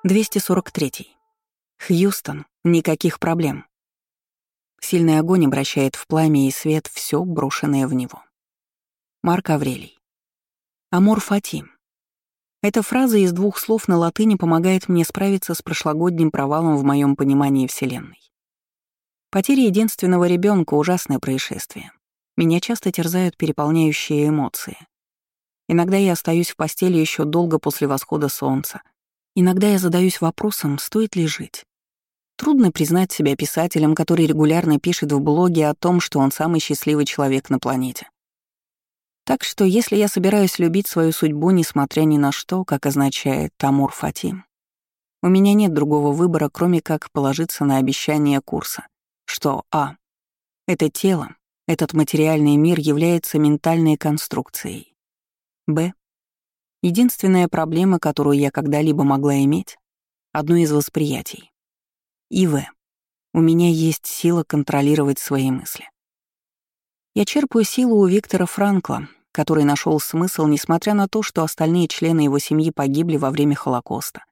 243. Хьюстон. Никаких проблем. Сильный огонь обращает в пламя и свет все, брошенное в него. Марк Аврелий. Амор фати. Эта фраза из двух слов на латыни помогает мне справиться с прошлогодним провалом в моем понимании Вселенной. Потеря единственного ребенка — ужасное происшествие. Меня часто терзают переполняющие эмоции. Иногда я остаюсь в постели еще долго после восхода солнца. Иногда я задаюсь вопросом, стоит ли жить. Трудно признать себя писателем, который регулярно пишет в блоге о том, что он самый счастливый человек на планете. Так что если я собираюсь любить свою судьбу, несмотря ни на что, как означает «Амор фати», у меня нет другого выбора, кроме как положиться на обещание курса, что это тело, этот материальный мир является ментальной конструкцией. Б. Единственная проблема, которую я когда-либо могла иметь — одно из восприятий. И В. У меня есть сила контролировать свои мысли. Я черпаю силу у Виктора Франкла, который нашел смысл, несмотря на то, что остальные члены его семьи погибли во время Холокоста.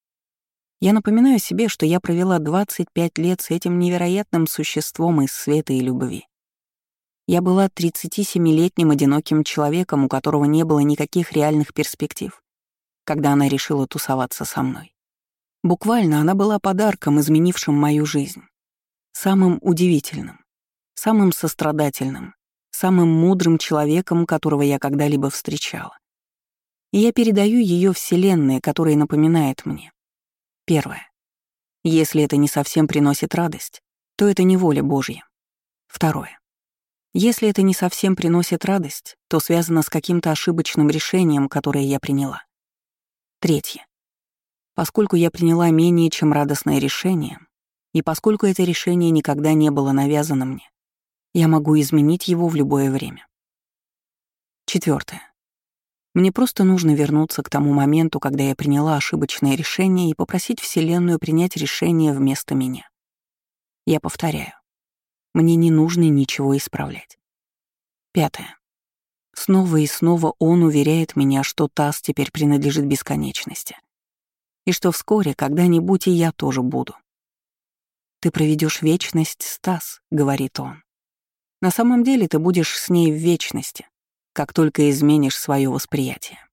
Я напоминаю себе, что я провела 25 лет с этим невероятным существом из света и любви. Я была 37-летним одиноким человеком, у которого не было никаких реальных перспектив, когда она решила тусоваться со мной. Буквально она была подарком, изменившим мою жизнь. Самым удивительным, самым сострадательным, самым мудрым человеком, которого я когда-либо встречала. И я передаю ее Вселенной, которая напоминает мне. Первое. Если это не совсем приносит радость, то это не воля Божья. Второе. Если это не совсем приносит радость, то связано с каким-то ошибочным решением, которое я приняла. Третье. Поскольку я приняла менее чем радостное решение, и поскольку это решение никогда не было навязано мне, я могу изменить его в любое время. Четвертое. Мне просто нужно вернуться к тому моменту, когда я приняла ошибочное решение, и попросить Вселенную принять решение вместо меня. Я повторяю. Мне не нужно ничего исправлять. Пятое. Снова и снова он уверяет меня, что таз теперь принадлежит бесконечности. И что вскоре, когда-нибудь, и я тоже буду. «Ты проведешь вечность с Таз», — говорит он. На самом деле ты будешь с ней в вечности, как только изменишь свое восприятие.